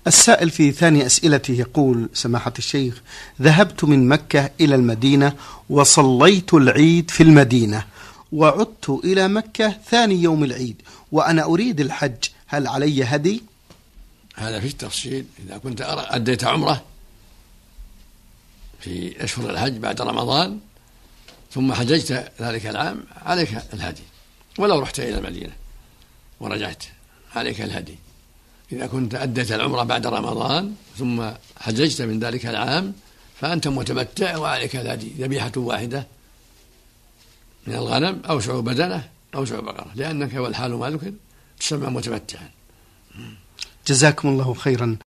السائل في ثاني أسئلته يقول: سماحة الشيخ، ذهبت من مكة إلى المدينة وصليت العيد في المدينة، وعدت إلى مكة ثاني يوم العيد، وأنا أريد الحج، هل علي هدي؟ هذا في التفصيل. إذا كنت أديت عمرة في أشهر الحج بعد رمضان ثم حججت ذلك العام عليك الهدي، ولو رحت إلى المدينة ورجعت عليك الهدي. إذا كنت أديت العمرة بعد رمضان ثم حججت من ذلك العام فأنت متمتع وعليك الهدي، ذبيحة واحدة من الغنم أو شعور بدنة أو شعور بقرة، لأنك والحال ما ذكر تسمى متمتعا. جزاكم الله خيرا.